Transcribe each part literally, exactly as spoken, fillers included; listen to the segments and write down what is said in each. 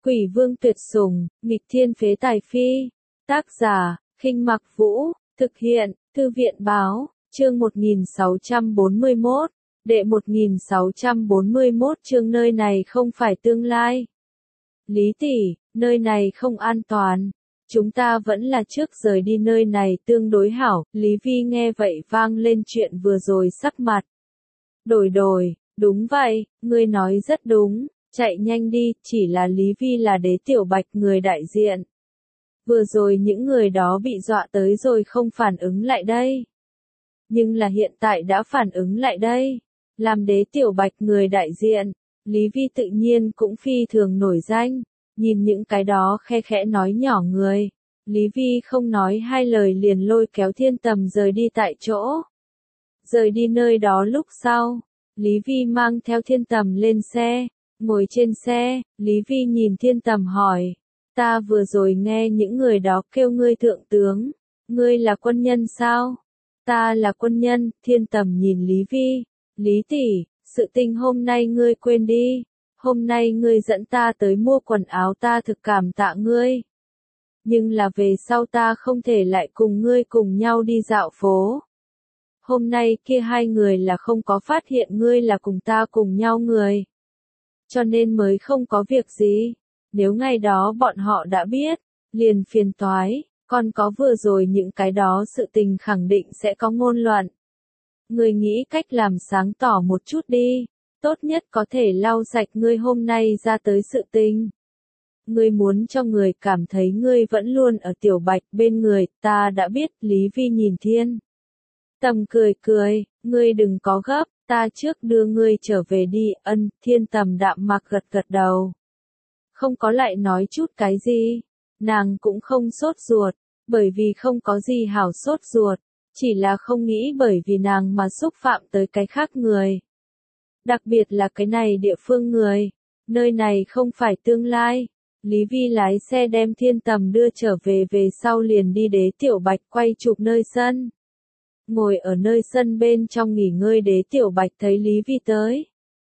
Quỷ vương tuyệt sủng, nghịch thiên phế tài phi. Tác giả, Khinh Mặc Vũ, thực hiện, Thư viện báo, chương một nghìn sáu trăm bốn mươi mốt, đệ một nghìn sáu trăm bốn mươi mốt chương nơi này không phải tương lai. Lý tỷ, nơi này không an toàn. Chúng ta vẫn là trước rời đi nơi này tương đối hảo. Lý Vi nghe vậy vang lên chuyện vừa rồi sắc mặt. Đổi đổi, đúng vậy, ngươi nói rất đúng, chạy nhanh đi, chỉ là Lý Vi là Đế Tiểu Bạch người đại diện. Vừa rồi những người đó bị dọa tới rồi không phản ứng lại đây. Nhưng là hiện tại đã phản ứng lại đây. Làm Đế Tiểu Bạch người đại diện, Lý Vi tự nhiên cũng phi thường nổi danh. Nhìn những cái đó khe khẽ nói nhỏ người, Lý Vi không nói hai lời liền lôi kéo Thiên Tầm rời đi tại chỗ. Rời đi nơi đó lúc sau, Lý Vi mang theo Thiên Tầm lên xe, ngồi trên xe, Lý Vi nhìn Thiên Tầm hỏi, ta vừa rồi nghe những người đó kêu ngươi thượng tướng, ngươi là quân nhân sao? Ta là quân nhân. Thiên Tầm nhìn Lý Vi, Lý tỷ, sự tình hôm nay ngươi quên đi. Hôm nay ngươi dẫn ta tới mua quần áo ta thực cảm tạ ngươi. Nhưng là về sau ta không thể lại cùng ngươi cùng nhau đi dạo phố. Hôm nay kia hai người là không có phát hiện ngươi là cùng ta cùng nhau người. Cho nên mới không có việc gì. Nếu ngày đó bọn họ đã biết, liền phiền toái, còn có vừa rồi những cái đó sự tình khẳng định sẽ có ngôn luận. Ngươi nghĩ cách làm sáng tỏ một chút đi. Tốt nhất có thể lau sạch ngươi hôm nay ra tới sự tình. Ngươi muốn cho người cảm thấy ngươi vẫn luôn ở Tiểu Bạch bên người, ta đã biết. Lý Vi nhìn Thiên Tầm cười cười, ngươi đừng có gấp, ta trước đưa ngươi trở về đi. Ân. Thiên Tầm đạm mạc gật gật đầu. Không có lại nói chút cái gì, nàng cũng không sốt ruột, bởi vì không có gì hảo sốt ruột, chỉ là không nghĩ bởi vì nàng mà xúc phạm tới cái khác người. Đặc biệt là cái này địa phương người, nơi này không phải tương lai. Lý Vi lái xe đem Thiên Tầm đưa trở về về sau liền đi Đế Tiểu Bạch quay chụp nơi sân. Ngồi ở nơi sân bên trong nghỉ ngơi Đế Tiểu Bạch thấy Lý Vi tới.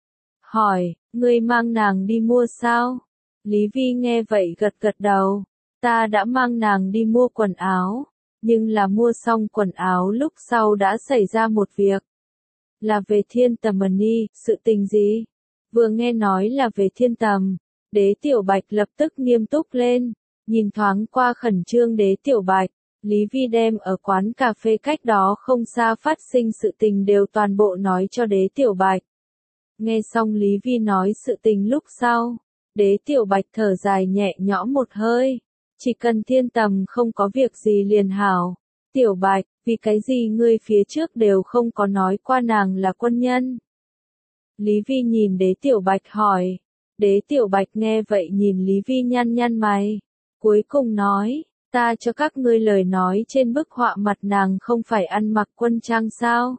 Hỏi, ngươi mang nàng đi mua sao? Lý Vi nghe vậy gật gật đầu. Ta đã mang nàng đi mua quần áo, nhưng là mua xong quần áo lúc sau đã xảy ra một việc. Là về Thiên Tầm Money, sự tình gì? Vừa nghe nói là về Thiên Tầm, Đế Tiểu Bạch lập tức nghiêm túc lên, nhìn thoáng qua khẩn trương Đế Tiểu Bạch, Lý Vi đem ở quán cà phê cách đó không xa phát sinh sự tình đều toàn bộ nói cho Đế Tiểu Bạch. Nghe xong Lý Vi nói sự tình lúc sau, Đế Tiểu Bạch thở dài nhẹ nhõm một hơi, chỉ cần Thiên Tầm không có việc gì liền hảo. Tiểu Bạch, vì cái gì ngươi phía trước đều không có nói qua nàng là quân nhân? Lý Vi nhìn Đế Tiểu Bạch hỏi. Đế Tiểu Bạch nghe vậy nhìn Lý Vi nhăn nhăn mày. Cuối cùng nói, ta cho các ngươi lời nói trên bức họa mặt nàng không phải ăn mặc quân trang sao?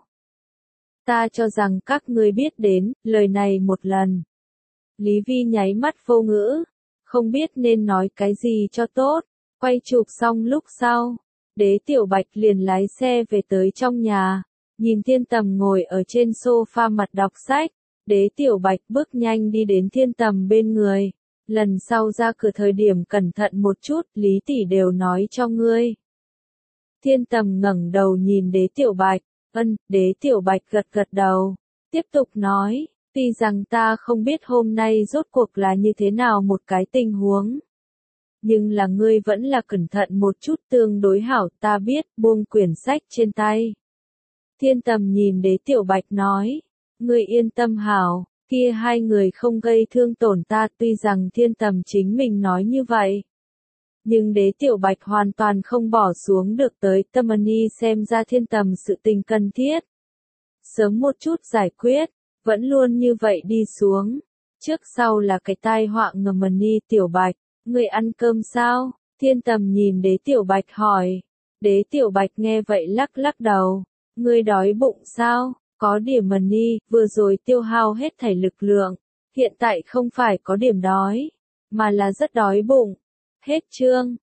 Ta cho rằng các ngươi biết đến, lời này một lần. Lý Vi nháy mắt vô ngữ, không biết nên nói cái gì cho tốt. Quay chụp xong lúc sau, Đế Tiểu Bạch liền lái xe về tới trong nhà, nhìn Thiên Tầm ngồi ở trên sofa mặt đọc sách, Đế Tiểu Bạch bước nhanh đi đến Thiên Tầm bên người, lần sau ra cửa thời điểm cẩn thận một chút, Lý tỷ đều nói cho ngươi. Thiên Tầm ngẩng đầu nhìn Đế Tiểu Bạch, ân. Đế Tiểu Bạch gật gật đầu, tiếp tục nói, tuy rằng ta không biết hôm nay rốt cuộc là như thế nào một cái tình huống. Nhưng là ngươi vẫn là cẩn thận một chút tương đối hảo, ta biết. Buông quyển sách trên tay, Thiên Tầm nhìn Đế Tiểu Bạch nói, ngươi yên tâm hảo, kia hai người không gây thương tổn ta. Tuy rằng Thiên Tầm chính mình nói như vậy, nhưng Đế Tiểu Bạch hoàn toàn không bỏ xuống được tới Tâm Money xem ra Thiên Tầm sự tình cần thiết. Sớm một chút giải quyết, vẫn luôn như vậy đi xuống, trước sau là cái tai họa ngầm. Money. Tiểu Bạch, ngươi ăn cơm sao? Thiên Tầm nhìn Đế Tiểu Bạch hỏi. Đế Tiểu Bạch nghe vậy lắc lắc đầu. Ngươi đói bụng sao? Có điểm Money, vừa rồi tiêu hao hết thảy lực lượng. Hiện tại không phải có điểm đói, mà là rất đói bụng. Hết chương.